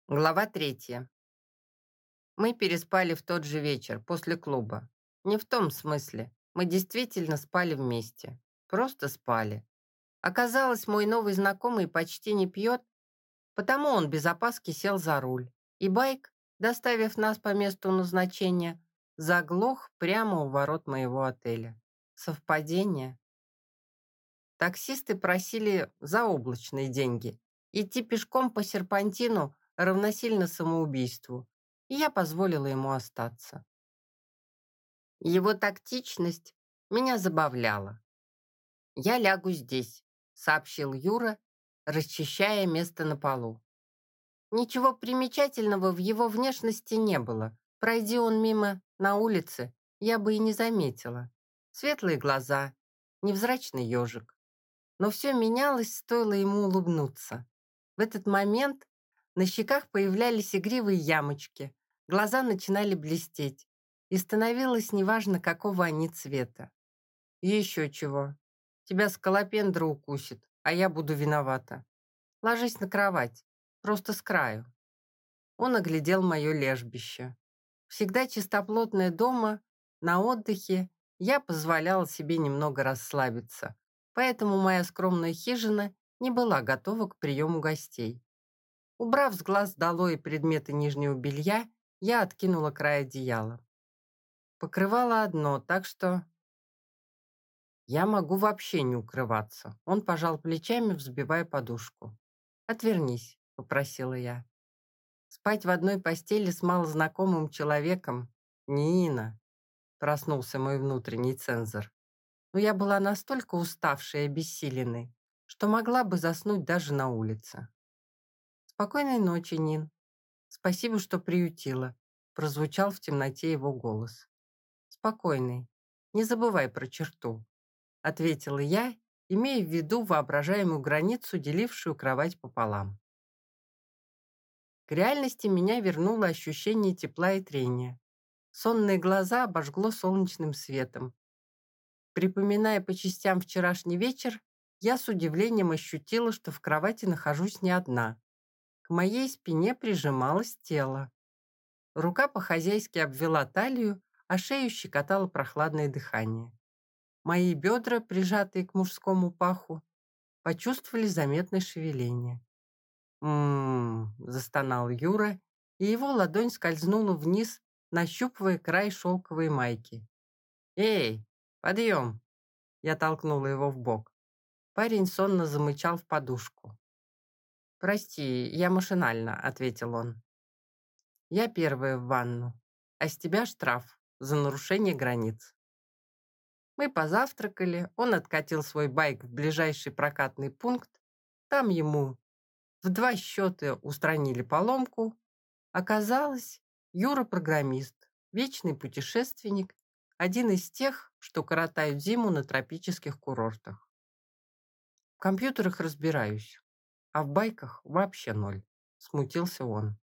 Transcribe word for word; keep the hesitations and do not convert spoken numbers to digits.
Глава третья. Мы переспали в тот же вечер, после клуба. Не в том смысле. Мы действительно спали вместе. Просто спали. Оказалось, мой новый знакомый почти не пьет, потому он без опаски сел за руль. И байк, доставив нас по месту назначения, заглох прямо у ворот моего отеля. Совпадение? Таксисты просили заоблачные деньги. Идти пешком по серпантину равносильно самоубийству, и я позволила ему остаться. Его тактичность меня забавляла. «Я лягу здесь», — сообщил Юра, расчищая место на полу. Ничего примечательного в его внешности не было. Пройди он мимо на улице, я бы и не заметила. Светлые глаза, невзрачный ежик. Но все менялось, стоило ему улыбнуться. В этот момент на щеках появлялись игривые ямочки, глаза начинали блестеть, и становилось неважно, какого они цвета. И еще чего. Тебя скалопендра укусит, а я буду виновата. Ложись на кровать, просто с краю. Он оглядел мое лежбище. Всегда чистоплотная дома, на отдыхе, я позволяла себе немного расслабиться, поэтому моя скромная хижина не была готова к приему гостей. Убрав с глаз долой предметы нижнего белья, я откинула край одеяла. Покрывало одно, так что я могу вообще не укрываться. Он пожал плечами, взбивая подушку. «Отвернись», — попросила я. Спать в одной постели с малознакомым человеком — Нина, проснулся мой внутренний цензор. Но я была настолько уставшей и обессиленной, что могла бы заснуть даже на улице. «Спокойной ночи, Нин. Спасибо, что приютила», — прозвучал в темноте его голос. «Спокойной. Не забывай про черту», — ответила я, имея в виду воображаемую границу, делившую кровать пополам. К реальности меня вернуло ощущение тепла и трения. Сонные глаза обожгло солнечным светом. Припоминая по частям вчерашний вечер, я с удивлением ощутила, что в кровати нахожусь не одна. К моей спине прижималось тело. Рука по-хозяйски обвела талию, а шею щекотало прохладное дыхание. Мои бедра, прижатые к мужскому паху, почувствовали заметное шевеление. «М-м-м», застонал Юра, и его ладонь скользнула вниз, нащупывая край шелковой майки. «Эй, подъем!» Я толкнула его в бок. Парень сонно замычал в подушку. «Прости, я машинально», — ответил он. «Я первая в ванну, а с тебя штраф за нарушение границ». Мы позавтракали, он откатил свой байк в ближайший прокатный пункт, там ему в два счета устранили поломку. Оказалось, Юра программист, вечный путешественник, один из тех, что коротают зиму на тропических курортах. В компьютерах разбираюсь, а в байках вообще ноль, смутился он.